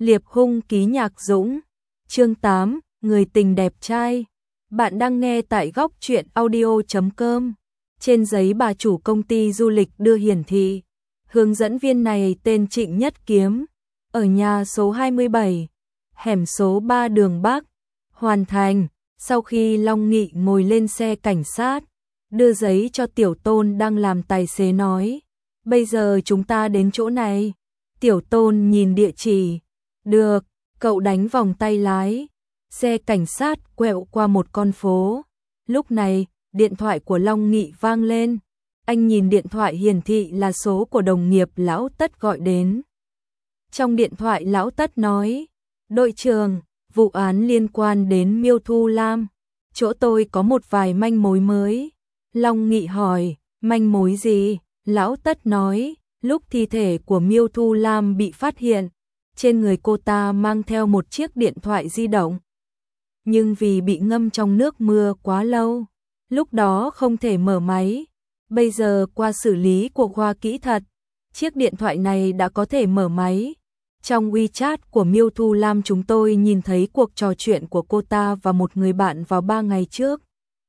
Liệp hung ký Nhạc Dũng. Chương 8, người tình đẹp trai. Bạn đang nghe tại góc truyện audio.com. Trên giấy bà chủ công ty du lịch đưa hiển thị. Hướng dẫn viên này tên Trịnh Nhất Kiếm. Ở nhà số 27, hẻm số 3 đường Bắc, Hoàn Thành. Sau khi Long Nghị ngồi lên xe cảnh sát, đưa giấy cho Tiểu Tôn đang làm tài xế nói. Bây giờ chúng ta đến chỗ này. Tiểu Tôn nhìn địa chỉ. Được, cậu đánh vòng tay lái. Xe cảnh sát quẹo qua một con phố. Lúc này, điện thoại của Long Nghị vang lên. Anh nhìn điện thoại hiển thị là số của đồng nghiệp Lão Tất gọi đến. Trong điện thoại Lão Tất nói, đội trưởng, vụ án liên quan đến Miêu Thu Lam. Chỗ tôi có một vài manh mối mới. Long Nghị hỏi, manh mối gì? Lão Tất nói, lúc thi thể của Miêu Thu Lam bị phát hiện, trên người cô ta mang theo một chiếc điện thoại di động. Nhưng vì bị ngâm trong nước mưa quá lâu, lúc đó không thể mở máy. Bây giờ qua xử lý của khoa kỹ thuật, chiếc điện thoại này đã có thể mở máy. Trong WeChat của Miêu Thu Lam chúng tôi nhìn thấy cuộc trò chuyện của cô ta và một người bạn vào 3 ngày trước.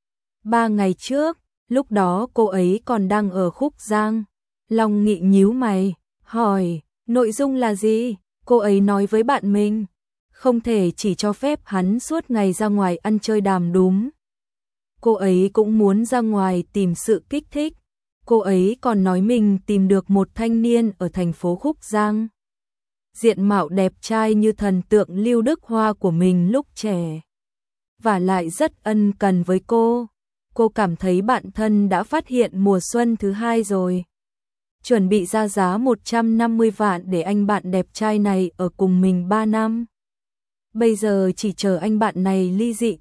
3 ngày trước, lúc đó cô ấy còn đang ở Khúc Giang. Long Nghị nhíu mày, hỏi, nội dung là gì? Cô ấy nói với bạn mình, không thể chỉ cho phép hắn suốt ngày ra ngoài ăn chơi đàm đúm. Cô ấy cũng muốn ra ngoài tìm sự kích thích. Cô ấy còn nói mình tìm được một thanh niên ở thành phố Khúc Giang. Diện mạo đẹp trai như thần tượng Lưu Đức Hoa của mình lúc trẻ. Và lại rất ân cần với cô. Cô cảm thấy bạn thân đã phát hiện mùa xuân thứ 2 rồi. Chuẩn bị ra giá 150 vạn để anh bạn đẹp trai này ở cùng mình 3 năm. Bây giờ chỉ chờ anh bạn này ly dị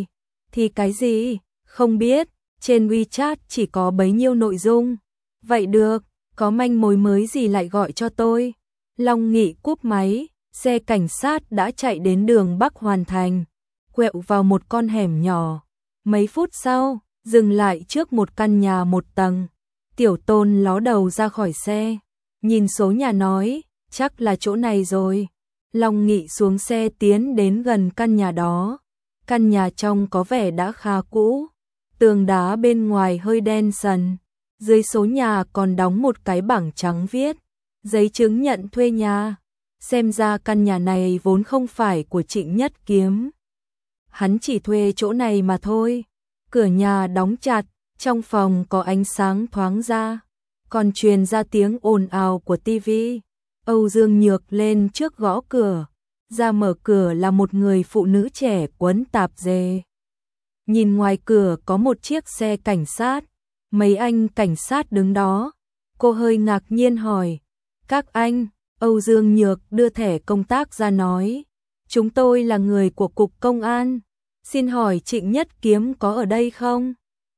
thì cái gì? Không biết, trên WeChat chỉ có bấy nhiêu nội dung. Vậy được, có manh mối mới gì lại gọi cho tôi. Long Nghị cúp máy, xe cảnh sát đã chạy đến đường Bắc Hoàn Thành, quẹo vào một con hẻm nhỏ. Mấy phút sau, dừng lại trước một căn nhà 1 tầng. Tiểu Tôn ló đầu ra khỏi xe, nhìn số nhà nói, chắc là chỗ này rồi. Long Nghị xuống xe tiến đến gần căn nhà đó. Căn nhà trong có vẻ đã khá cũ, tường đá bên ngoài hơi đen sần. Dưới số nhà còn đóng một cái bảng trắng viết, giấy chứng nhận thuê nhà. Xem ra căn nhà này vốn không phải của Trịnh Nhất Kiếm. Hắn chỉ thuê chỗ này mà thôi. Cửa nhà đóng chặt, trong phòng có ánh sáng thoáng ra, còn truyền ra tiếng ồn ào của tivi. Âu Dương Nhược lên trước gõ cửa, ra mở cửa là một người phụ nữ trẻ quấn tạp dề. Nhìn ngoài cửa có một chiếc xe cảnh sát, mấy anh cảnh sát đứng đó. Cô hơi ngạc nhiên hỏi, các anh? Âu Dương Nhược đưa thẻ công tác ra nói, chúng tôi là người của Cục Công an. Xin hỏi Trịnh Nhất Kiếm có ở đây không?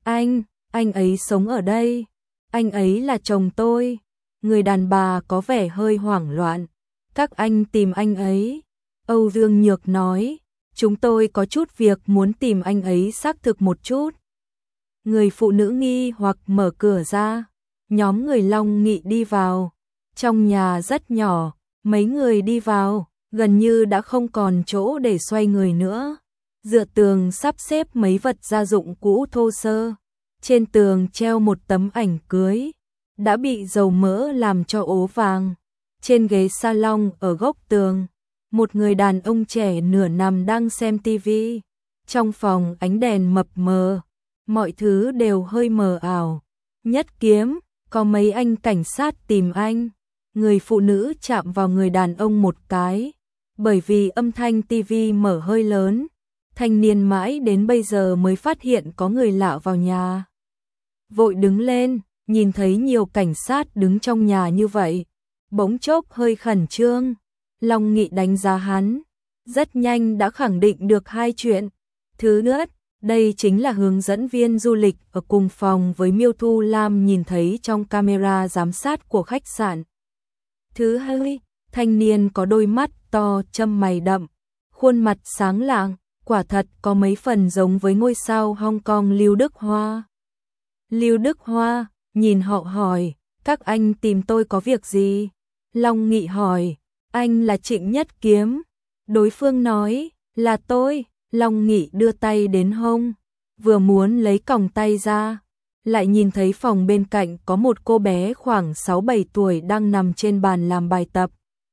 Anh ấy sống ở đây. Anh ấy là chồng tôi. Người đàn bà có vẻ hơi hoảng loạn. Các anh tìm anh ấy. Âu Dương Nhược nói, chúng tôi có chút việc muốn tìm anh ấy xác thực một chút. Người phụ nữ nghi hoặc mở cửa ra. Nhóm người Long Nghị đi vào. Trong nhà rất nhỏ, mấy người đi vào, gần như đã không còn chỗ để xoay người nữa. Dựa tường sắp xếp mấy vật gia dụng cũ thô sơ. Trên tường treo một tấm ảnh cưới, đã bị dầu mỡ làm cho ố vàng. Trên ghế salon ở góc tường, một người đàn ông trẻ nửa nằm đang xem tivi. Trong phòng ánh đèn mập mờ, mọi thứ đều hơi mờ ảo. Nhất Kiếm, có mấy anh cảnh sát tìm anh. Người phụ nữ chạm vào người đàn ông một cái, bởi vì âm thanh tivi mở hơi lớn. Thanh niên mãi đến bây giờ mới phát hiện có người lạ vào nhà. Vội đứng lên, nhìn thấy nhiều cảnh sát đứng trong nhà như vậy, bỗng chốc hơi khẩn trương. Long Nghị đánh giá hắn, rất nhanh đã khẳng định được 2 chuyện. Thứ nhất, đây chính là hướng dẫn viên du lịch ở cùng phòng với Miêu Thu Lam nhìn thấy trong camera giám sát của khách sạn. Thứ hai, thanh niên có đôi mắt to châm mày đậm, khuôn mặt sáng lạng, quả thật có mấy phần giống với ngôi sao Hong Kong Lưu Đức Hoa. Lưu Đức Hoa, nhìn họ hỏi, các anh tìm tôi có việc gì? Long Nghị hỏi, Anh là Trịnh Nhất Kiếm. Đối phương nói, là tôi. Long Nghị đưa tay đến hông, vừa muốn lấy còng tay ra, lại nhìn thấy phòng bên cạnh có một cô bé khoảng 6-7 tuổi đang nằm trên bàn làm bài tập.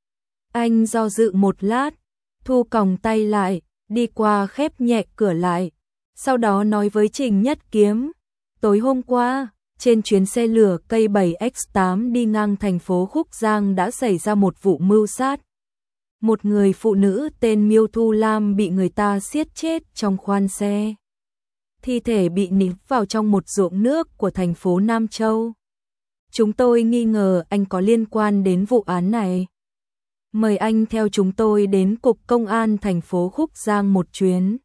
Anh do dự một lát, thu còng tay lại, đi qua khép nhẹ cửa lại, sau đó nói với Trịnh Nhất Kiếm, tối hôm qua, trên chuyến xe lửa cây 7X8 đi ngang thành phố Khúc Giang đã xảy ra một vụ mưu sát. Một người phụ nữ tên Miêu Thu Lam bị người ta giết chết trong khoang xe. Thi thể bị ném vào trong một ruộng nước của thành phố Nam Châu. Chúng tôi nghi ngờ anh có liên quan đến vụ án này. Mời anh theo chúng tôi đến Cục Công an thành phố Khúc Giang một chuyến.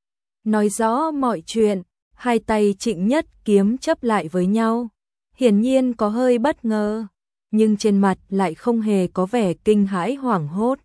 Nói rõ mọi chuyện, hai tay Trịnh Nhất Kiếm chấp lại với nhau. Hiển nhiên có hơi bất ngờ, nhưng trên mặt lại không hề có vẻ kinh hãi hoảng hốt.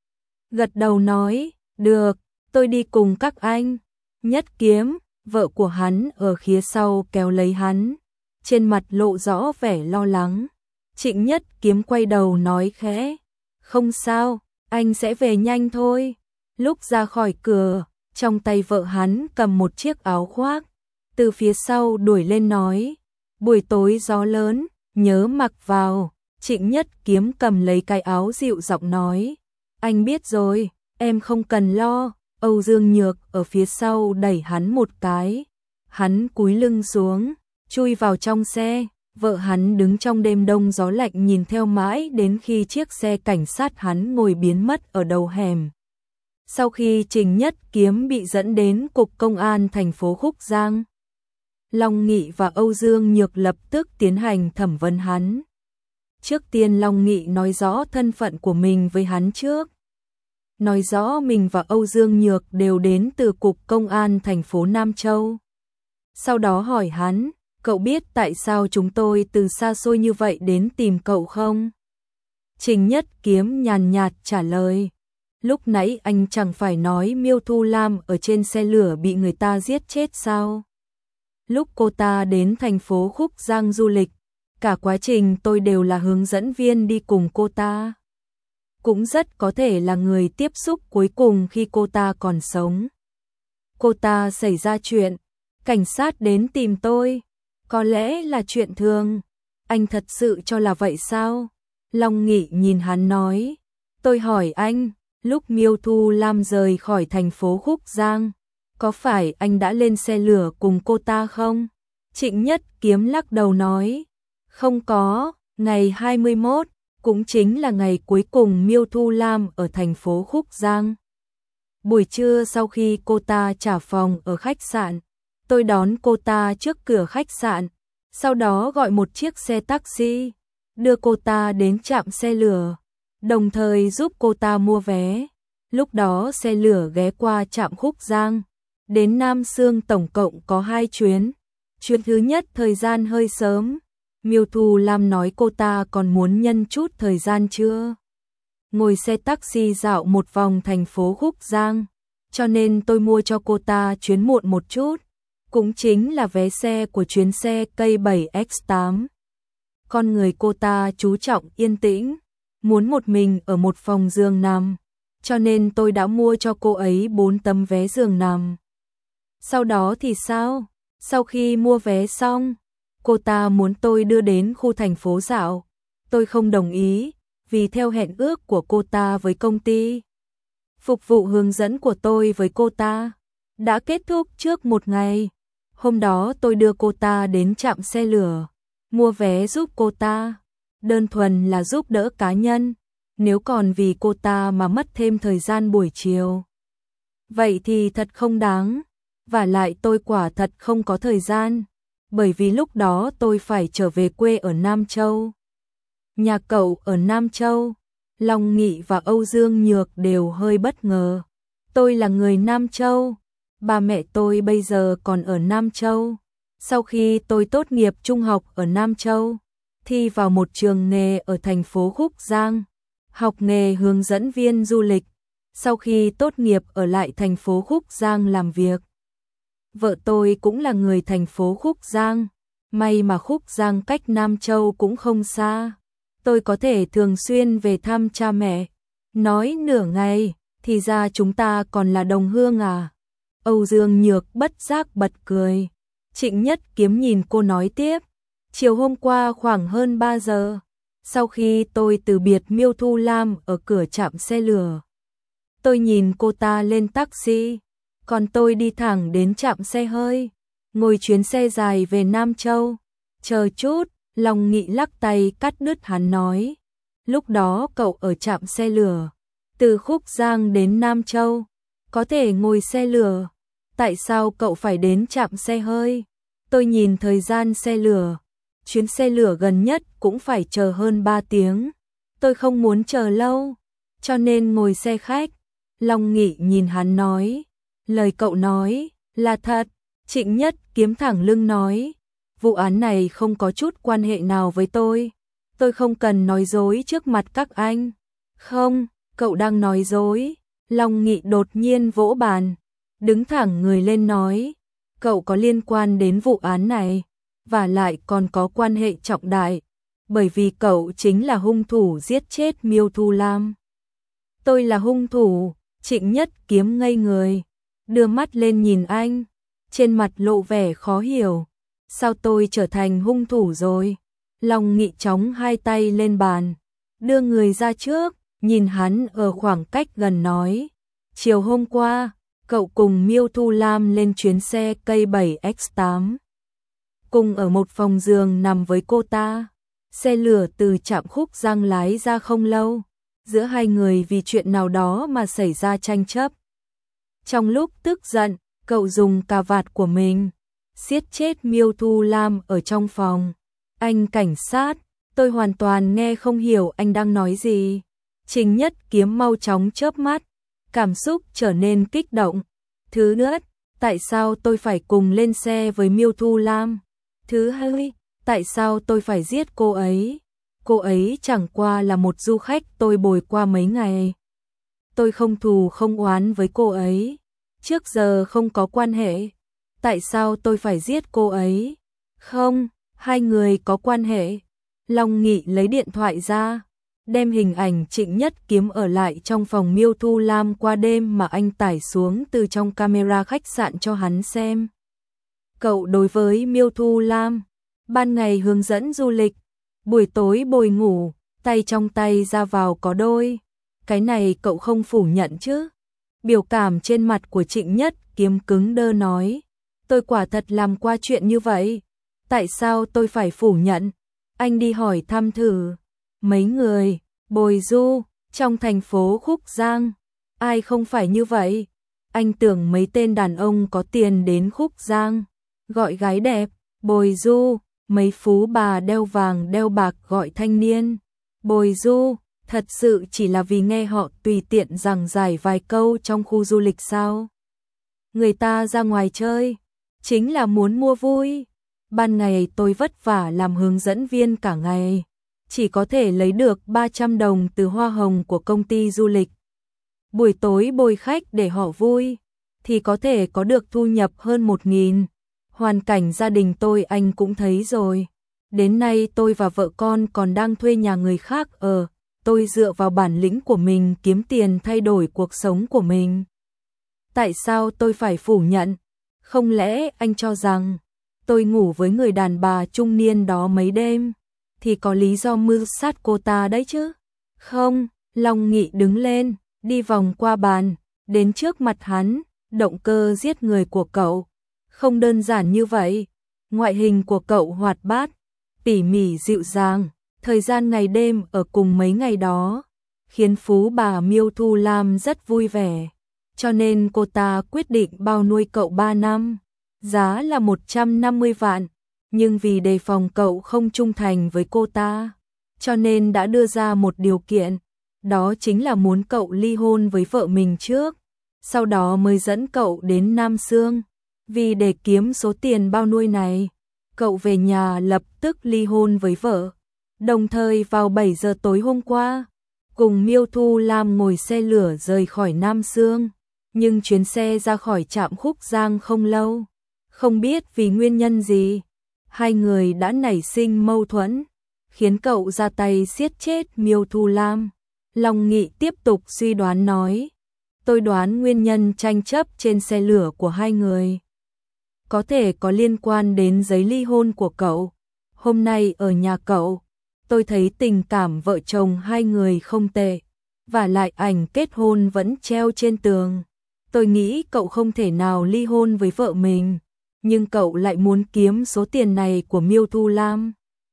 Gật đầu nói, được, tôi đi cùng các anh. Nhất Kiếm, vợ của hắn ở phía sau kéo lấy hắn, trên mặt lộ rõ vẻ lo lắng. Trịnh Nhất Kiếm quay đầu nói khẽ, không sao, anh sẽ về nhanh thôi. Lúc ra khỏi cửa, trong tay vợ hắn cầm một chiếc áo khoác, từ phía sau đuổi lên nói, buổi tối gió lớn, nhớ mặc vào. Trịnh Nhất Kiếm cầm lấy cái áo dịu giọng nói, anh biết rồi, em không cần lo. Âu Dương Nhược ở phía sau đẩy hắn một cái, hắn cúi lưng xuống, chui vào trong xe. Vợ hắn đứng trong đêm đông gió lạnh nhìn theo mãi đến khi chiếc xe cảnh sát hắn ngồi biến mất ở đầu hẻm. Sau khi Trịnh Nhất Kiếm bị dẫn đến Cục Công an thành phố Khúc Giang, Long Nghị và Âu Dương Nhược lập tức tiến hành thẩm vấn hắn. Trước tiên Long Nghị nói rõ thân phận của mình với hắn trước. Nói rõ mình và Âu Dương Nhược đều đến từ Cục Công an thành phố Nam Châu. Sau đó hỏi hắn, cậu biết tại sao chúng tôi từ xa xôi như vậy đến tìm cậu không? Trịnh Nhất Kiếm nhàn nhạt trả lời, lúc nãy anh chẳng phải nói Miêu Thu Lam ở trên xe lửa bị người ta giết chết sao? Lúc cô ta đến thành phố Khúc Giang du lịch, cả quá trình tôi đều là hướng dẫn viên đi cùng cô ta. Cũng rất có thể là người tiếp xúc cuối cùng khi cô ta còn sống. Cô ta xảy ra chuyện, cảnh sát đến tìm tôi, có lẽ là chuyện thường. Anh thật sự cho là vậy sao? Long Nghị nhìn hắn nói, tôi hỏi anh, lúc Miêu Thu Lam rời khỏi thành phố Khúc Giang, có phải anh đã lên xe lửa cùng cô ta không? Trịnh Nhất Kiếm lắc đầu nói, không có. Ngày 21, cũng chính là ngày cuối cùng Miêu Thu Lam ở thành phố Khúc Giang. Buổi trưa sau khi cô ta trả phòng ở khách sạn, tôi đón cô ta trước cửa khách sạn, sau đó gọi một chiếc xe taxi, đưa cô ta đến trạm xe lửa, đồng thời giúp cô ta mua vé. Lúc đó xe lửa ghé qua trạm Khúc Giang, đến Nam Xương tổng cộng có 2 chuyến. Chuyến thứ nhất thời gian hơi sớm, Miêu Thu Lam nói cô ta còn muốn nhân chút thời gian chưa. Ngồi xe taxi dạo một vòng thành phố Khúc Giang, cho nên tôi mua cho cô ta chuyến muộn một chút, cũng chính là vé xe của chuyến xe cây 7X8. Con người cô ta chú trọng yên tĩnh, muốn một mình ở một phòng giường nằm, cho nên tôi đã mua cho cô ấy 4 tấm vé giường nằm. Sau đó thì sao? Sau khi mua vé xong, cô ta muốn tôi đưa đến khu thành phố dạo. Tôi không đồng ý, vì theo hẹn ước của cô ta với công ty, phục vụ hướng dẫn của tôi với cô ta đã kết thúc trước một ngày. Hôm đó tôi đưa cô ta đến trạm xe lửa, mua vé giúp cô ta, đơn thuần là giúp đỡ cá nhân. Nếu còn vì cô ta mà mất thêm thời gian buổi chiều, vậy thì thật không đáng. Và lại tôi quả thật không có thời gian, bởi vì lúc đó tôi phải trở về quê ở Nam Châu. Nhà cậu ở Nam Châu? Long Nghị và Âu Dương Nhược đều hơi bất ngờ. Tôi là người Nam Châu, ba mẹ tôi bây giờ còn ở Nam Châu. Sau khi tôi tốt nghiệp trung học ở Nam Châu, thi vào một trường nghề ở thành phố Khúc Giang, học nghề hướng dẫn viên du lịch. Sau khi tốt nghiệp ở lại thành phố Khúc Giang làm việc. Vợ tôi cũng là người thành phố Khúc Giang, may mà Khúc Giang cách Nam Châu cũng không xa. Tôi có thể thường xuyên về thăm cha mẹ. Nói nửa ngày, thì ra chúng ta còn là đồng hương à? Âu Dương Nhược bất giác bật cười. Trịnh Nhất Kiếm nhìn cô nói tiếp. Chiều hôm qua khoảng hơn 3 giờ, sau khi tôi từ biệt Miêu Thu Lam ở cửa trạm xe lửa, tôi nhìn cô ta lên taxi, còn tôi đi thẳng đến trạm xe hơi, ngồi chuyến xe dài về Nam Châu. Chờ chút, Long Nghị lắc tay cắt đứt hắn nói. Lúc đó cậu ở trạm xe lửa, từ Khúc Giang đến Nam Châu, có thể ngồi xe lửa. Tại sao cậu phải đến trạm xe hơi? Tôi nhìn thời gian xe lửa, chuyến xe lửa gần nhất cũng phải chờ hơn 3 tiếng. Tôi không muốn chờ lâu, cho nên ngồi xe khách. Long Nghị nhìn hắn nói. Lời cậu nói là thật. Trịnh Nhất Kiếm thẳng lưng nói. Vụ án này không có chút quan hệ nào với tôi. Tôi không cần nói dối trước mặt các anh. Không, cậu đang nói dối. Long Nghị đột nhiên vỗ bàn, đứng thẳng người lên nói. Cậu có liên quan đến vụ án này, và lại còn có quan hệ trọng đại, bởi vì cậu chính là hung thủ giết chết Miêu Thu Lam. Tôi là hung thủ? Trịnh Nhất Kiếm ngây người, đưa mắt lên nhìn anh, trên mặt lộ vẻ khó hiểu. Sao tôi trở thành hung thủ rồi? Long Nghị chóng hai tay lên bàn, đưa người ra trước, nhìn hắn ở khoảng cách gần nói. Chiều hôm qua, cậu cùng Miêu Thu Lam lên chuyến xe K7X8. Cùng ở một phòng giường nằm với cô ta. Xe lửa từ trạm Khúc Giang lái ra không lâu. Giữa hai người vì chuyện nào đó mà xảy ra tranh chấp. Trong lúc tức giận, cậu dùng cà vạt của mình siết chết Miêu Thu Lam ở trong phòng. Anh cảnh sát, tôi hoàn toàn nghe không hiểu anh đang nói gì. Trịnh Nhất Kiếm mau chóng chớp mắt, cảm xúc trở nên kích động. Thứ nhất, tại sao tôi phải cùng lên xe với Miêu Thu Lam? Thứ hai, tại sao tôi phải giết cô ấy? Cô ấy chẳng qua là một du khách tôi bồi qua mấy ngày. Tôi không thù không oán với cô ấy, trước giờ không có quan hệ. Tại sao tôi phải giết cô ấy? Không, hai người có quan hệ. Long Nghị lấy điện thoại ra, đem hình ảnh Trịnh Nhất Kiếm ở lại trong phòng Miêu Thu Lam qua đêm mà anh tải xuống từ trong camera khách sạn cho hắn xem. Cậu đối với Miêu Thu Lam, ban ngày hướng dẫn du lịch, buổi tối bồi ngủ, tay trong tay ra vào có đôi. Cái này cậu không phủ nhận chứ? Biểu cảm trên mặt của Trịnh Nhất Kiếm cứng đơ nói. Tôi quả thật làm qua chuyện như vậy. Tại sao tôi phải phủ nhận? Anh đi hỏi thăm thử. Mấy người bồi du trong thành phố Khúc Giang, ai không phải như vậy? Anh tưởng mấy tên đàn ông có tiền đến Khúc Giang gọi gái đẹp, bồi du, mấy phú bà đeo vàng đeo bạc gọi thanh niên bồi du, thật sự chỉ là vì nghe họ tùy tiện giảng giải vài câu trong khu du lịch sao? Người ta ra ngoài chơi chính là muốn mua vui. Ban ngày tôi vất vả làm hướng dẫn viên cả ngày, chỉ có thể lấy được 300 đồng từ hoa hồng của công ty du lịch. Buổi tối bồi khách để họ vui, thì có thể có được thu nhập hơn 1.000. Hoàn cảnh gia đình tôi anh cũng thấy rồi. Đến nay tôi và vợ con còn đang thuê nhà người khác ở. Tôi dựa vào bản lĩnh của mình kiếm tiền thay đổi cuộc sống của mình. Tại sao tôi phải phủ nhận? Không lẽ anh cho rằng tôi ngủ với người đàn bà trung niên đó mấy đêm thì có lý do mưu sát cô ta đấy chứ? Không, Long Nghị đứng lên, đi vòng qua bàn, đến trước mặt hắn. Động cơ giết người của cậu không đơn giản như vậy. Ngoại hình của cậu hoạt bát, tỉ mỉ dịu dàng, thời gian ngày đêm ở cùng mấy ngày đó khiến phú bà Miêu Thu Lam rất vui vẻ, cho nên cô ta quyết định bao nuôi cậu 3 năm, giá là 150 vạn, nhưng vì đề phòng cậu không trung thành với cô ta, cho nên đã đưa ra một điều kiện, đó chính là muốn cậu ly hôn với vợ mình trước, sau đó mới dẫn cậu đến Nam Sương. Vì để kiếm số tiền bao nuôi này, cậu về nhà lập tức ly hôn với vợ. Đồng thời vào 7 giờ tối hôm qua, cùng Miêu Thu Lam ngồi xe lửa rời khỏi Nam Sương. Nhưng chuyến xe ra khỏi trạm Khúc Giang không lâu. Không biết vì nguyên nhân gì, hai người đã nảy sinh mâu thuẫn, khiến cậu ra tay giết chết Miêu Thu Lam. Long Nghị tiếp tục suy đoán nói. Tôi đoán nguyên nhân tranh chấp trên xe lửa của hai người có thể có liên quan đến giấy ly hôn của cậu. Hôm nay ở nhà cậu, tôi thấy tình cảm vợ chồng hai người không tệ, và lại ảnh kết hôn vẫn treo trên tường. Tôi nghĩ cậu không thể nào ly hôn với vợ mình, nhưng cậu lại muốn kiếm số tiền này của Miêu Thu Lam.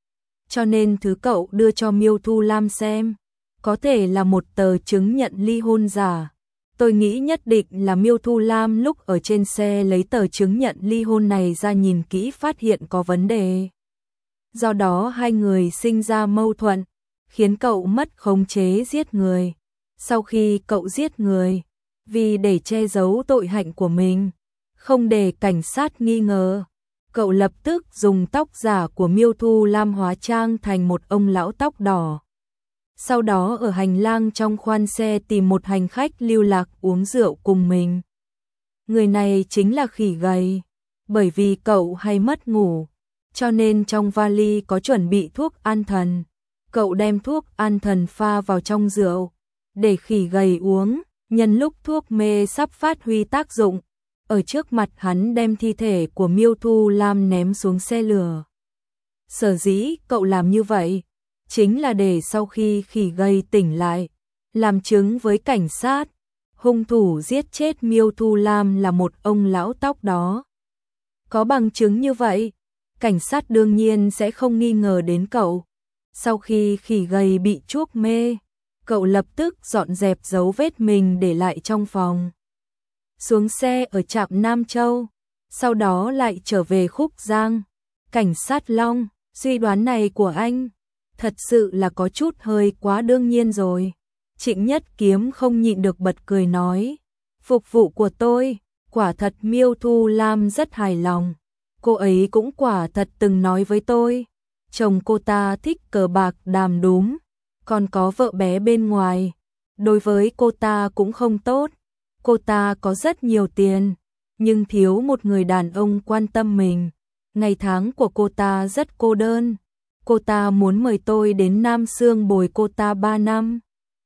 Cho nên thứ cậu đưa cho Miêu Thu Lam xem, có thể là một tờ chứng nhận ly hôn giả. Tôi nghĩ nhất định là Miêu Thu Lam lúc ở trên xe lấy tờ chứng nhận ly hôn này ra nhìn kỹ phát hiện có vấn đề. Do đó hai người sinh ra mâu thuẫn, khiến cậu mất khống chế giết người. Sau khi cậu giết người, vì để che giấu tội hạnh của mình, không để cảnh sát nghi ngờ, cậu lập tức dùng tóc giả của Miêu Thu Lam hóa trang thành một ông lão tóc đỏ. Sau đó ở hành lang trong khoang xe tìm một hành khách lưu lạc uống rượu cùng mình. Người này chính là Khỉ Gầy. Bởi vì cậu hay mất ngủ, cho nên trong vali có chuẩn bị thuốc an thần. Cậu đem thuốc an thần pha vào trong rượu, để Khỉ Gầy uống. Nhân lúc thuốc mê sắp phát huy tác dụng, ở trước mặt hắn đem thi thể của Miêu Thu Lam ném xuống xe lửa. Sở dĩ cậu làm như vậy, chính là để sau khi Khỉ Gầy tỉnh lại, làm chứng với cảnh sát, hung thủ giết chết Miêu Thu Lam là một ông lão tóc đó. Có bằng chứng như vậy, cảnh sát đương nhiên sẽ không nghi ngờ đến cậu. Sau khi Khỉ Gầy bị chuốc mê, cậu lập tức dọn dẹp dấu vết mình để lại trong phòng. Xuống xe ở trạm Nam Châu, sau đó lại trở về Khúc Giang. Cảnh sát Long, suy đoán này của anh thật sự là có chút hơi quá đương nhiên rồi. Trịnh Nhất Kiếm không nhịn được bật cười nói, phục vụ của tôi, quả thật Miêu Thu Lam rất hài lòng. Cô ấy cũng quả thật từng nói với tôi, chồng cô ta thích cờ bạc đàm đúm, còn có vợ bé bên ngoài. Đối với cô ta cũng không tốt, cô ta có rất nhiều tiền, nhưng thiếu một người đàn ông quan tâm mình. Ngày tháng của cô ta rất cô đơn. Cô ta muốn mời tôi đến Nam Sương bồi cô ta 3 năm.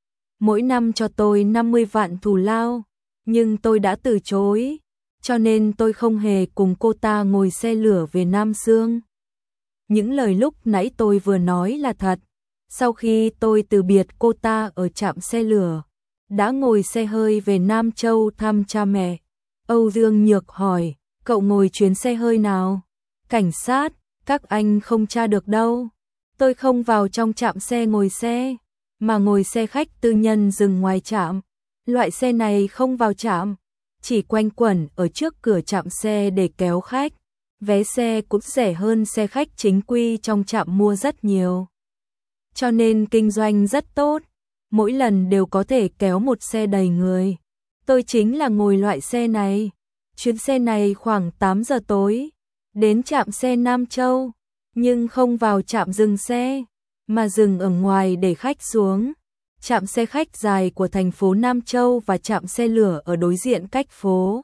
Mỗi năm cho tôi 50 vạn thù lao, nhưng tôi đã từ chối, cho nên tôi không hề cùng cô ta ngồi xe lửa về Nam Sương. Những lời lúc nãy tôi vừa nói là thật. Sau khi tôi từ biệt cô ta ở trạm xe lửa, đã ngồi xe hơi về Nam Châu thăm cha mẹ. Âu Dương Nhược hỏi, cậu ngồi chuyến xe hơi nào? Cảnh sát, các anh không tra được đâu. Tôi không vào trong trạm xe ngồi xe, mà ngồi xe khách tư nhân dừng ngoài trạm. Loại xe này không vào trạm, chỉ quanh quẩn ở trước cửa trạm xe để kéo khách. Vé xe cũng rẻ hơn xe khách chính quy trong trạm mua rất nhiều. Cho nên kinh doanh rất tốt, mỗi lần đều có thể kéo một xe đầy người. Tôi chính là ngồi loại xe này. Chuyến xe này khoảng 8 giờ tối, đến trạm xe Nam Châu, nhưng không vào trạm dừng xe, mà dừng ở ngoài để khách xuống. Trạm xe khách dài của thành phố Nam Châu và trạm xe lửa ở đối diện cách phố.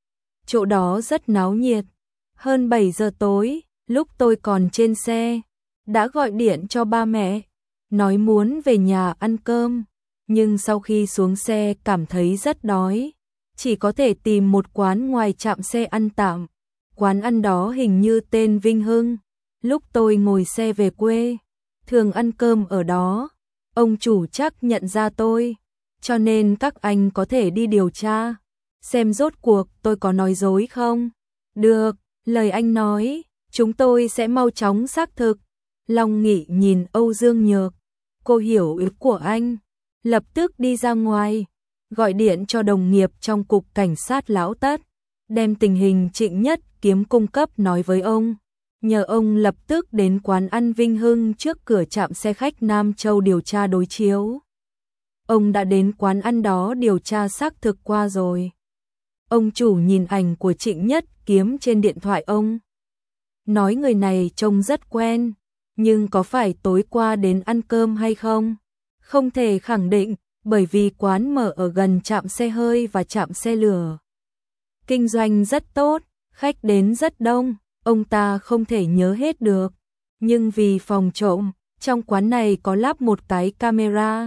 Chỗ đó rất náo nhiệt. Hơn 7 giờ tối, lúc tôi còn trên xe, đã gọi điện cho ba mẹ, nói muốn về nhà ăn cơm, nhưng sau khi xuống xe cảm thấy rất đói, chỉ có thể tìm một quán ngoài trạm xe ăn tạm. Quán ăn đó hình như tên Vinh Hưng. Lúc tôi ngồi xe về quê, thường ăn cơm ở đó. Ông chủ chắc nhận ra tôi, cho nên các anh có thể đi điều tra, xem rốt cuộc tôi có nói dối không. Được, lời anh nói, chúng tôi sẽ mau chóng xác thực. Long Nghị nhìn Âu Dương Nhược, cô hiểu ý của anh, lập tức đi ra ngoài, gọi điện cho đồng nghiệp trong cục cảnh sát Lão Tất, đem tình hình Trịnh Nhất Kiếm cung cấp nói với ông, nhờ ông lập tức đến quán ăn Vinh Hưng trước cửa trạm xe khách Nam Châu điều tra đối chiếu. Ông đã đến quán ăn đó điều tra xác thực qua rồi. Ông chủ nhìn ảnh của Trịnh Nhất Kiếm trên điện thoại ông, nói người này trông rất quen, nhưng có phải tối qua đến ăn cơm hay không? Không thể khẳng định, bởi vì quán mở ở gần trạm xe hơi và trạm xe lửa. Kinh doanh rất tốt, khách đến rất đông, ông ta không thể nhớ hết được. Nhưng vì phòng trộm, trong quán này có lắp một cái camera,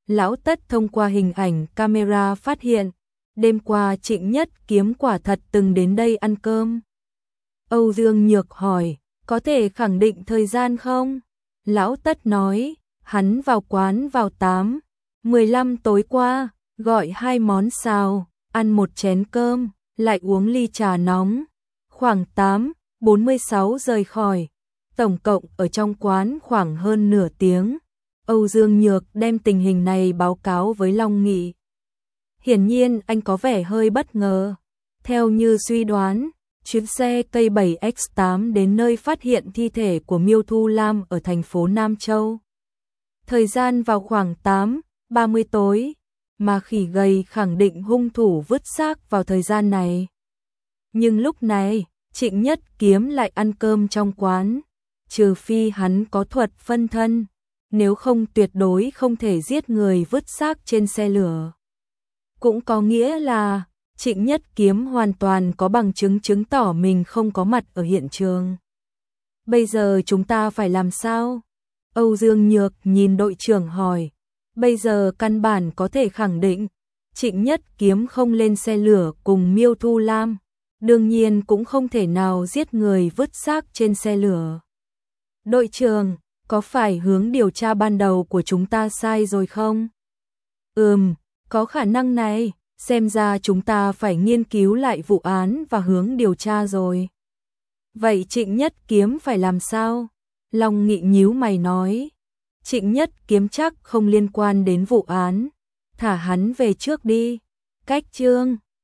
Lão Tất thông qua hình ảnh camera phát hiện, đêm qua Trịnh Nhất Kiếm quả thật từng đến đây ăn cơm. Âu Dương Nhược hỏi, có thể khẳng định thời gian không? Lão Tất nói, hắn vào quán vào 8:15 tối qua, gọi 2 món xào, ăn 1 chén cơm, lại uống ly trà nóng. Khoảng 8:46 rời khỏi, tổng cộng ở trong quán khoảng hơn nửa tiếng. Âu Dương Nhược đem tình hình này báo cáo với Long Nghị. Hiển nhiên anh có vẻ hơi bất ngờ. Theo như suy đoán, chuyến xe cây 7X8 đến nơi phát hiện thi thể của Miêu Thu Lam ở thành phố Nam Châu. Thời gian vào khoảng 8:30 tối, mà Khỉ Gầy khẳng định hung thủ vứt xác vào thời gian này. Nhưng lúc này, Trịnh Nhất Kiếm lại ăn cơm trong quán, trừ phi hắn có thuật phân thân, nếu không tuyệt đối không thể giết người vứt xác trên xe lửa. Cũng có nghĩa là Trịnh Nhất Kiếm hoàn toàn có bằng chứng chứng tỏ mình không có mặt ở hiện trường. Bây giờ chúng ta phải làm sao? Âu Dương Nhược nhìn đội trưởng hỏi. Bây giờ căn bản có thể khẳng định, Trịnh Nhất Kiếm không lên xe lửa cùng Miêu Thu Lam, đương nhiên cũng không thể nào giết người vứt xác trên xe lửa. Đội trưởng, có phải hướng điều tra ban đầu của chúng ta sai rồi không? Có khả năng này, xem ra chúng ta phải nghiên cứu lại vụ án và hướng điều tra rồi. Vậy Trịnh Nhất Kiếm phải làm sao? Long Nghị nhíu mày nói. Trịnh Nhất Kiếm chắc không liên quan đến vụ án, thả hắn về trước đi. Cách chương